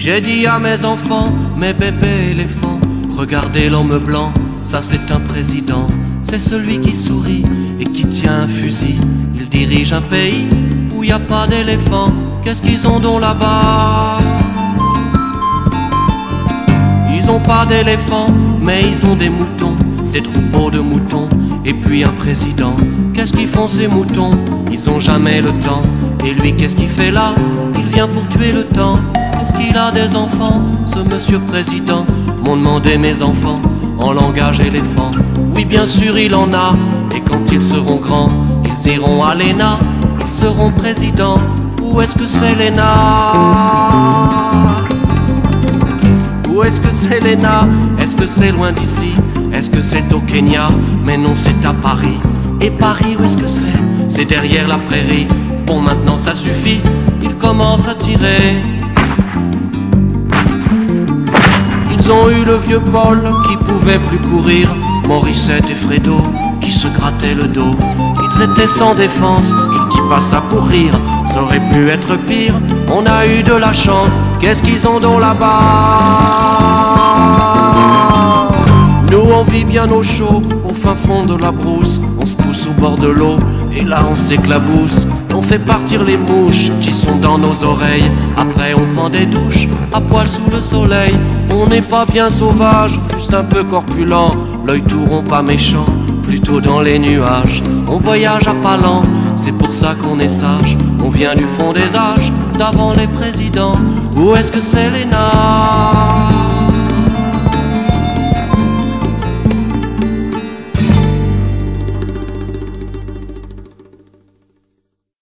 J'ai dit à mes enfants, mes bébés éléphants, regardez l'homme blanc, ça c'est un président. C'est celui qui sourit et qui tient un fusil. Il dirige un pays où y a pas d'éléphants. Qu'est-ce qu'ils ont donc là-bas? Ils ont pas d'éléphants, mais ils ont des moutons, des troupeaux de moutons, et puis un président. Qu'est-ce qu'ils font ces moutons? Ils ont jamais le temps. Et lui, qu'est-ce qu'il fait là? Il vient pour tuer le temps. Est-ce qu'il a des enfants, ce monsieur président? M'ont demandé mes enfants, en langage éléphant. Oui, bien sûr, il en a. Et quand ils seront grands, ils iront à l'ENA, ils seront présidents. Où est-ce que c'est l'ENA? Où est-ce que c'est l'ENA? Est-ce que c'est loin d'ici? Est-ce que c'est au Kenya? Mais non, c'est à Paris. Et Paris, où est-ce que c'est? C'est derrière la prairie. Bon, maintenant ça suffit, ils commencent à tirer. Ils ont eu le vieux Paul qui pouvait plus courir, Morissette et Fredo qui se grattaient le dos. Ils étaient sans défense, je dis pas ça pour rire, ça aurait pu être pire, on a eu de la chance. Qu'est-ce qu'ils ont donc là-bas? Nous on vit bien au chaud, au fin fond de la brousse. On se pousse au bord de l'eau, et là on s'éclabousse. On fait partir les mouches qui sont dans nos oreilles. Après on prend des douches, à poil sous le soleil. On n'est pas bien sauvage, juste un peu corpulent. L'œil tout rond, pas méchant, plutôt dans les nuages. On voyage à pas lent, c'est pour ça qu'on est sage. On vient du fond des âges, d'avant les présidents. Où est-ce que c'est l'ENA?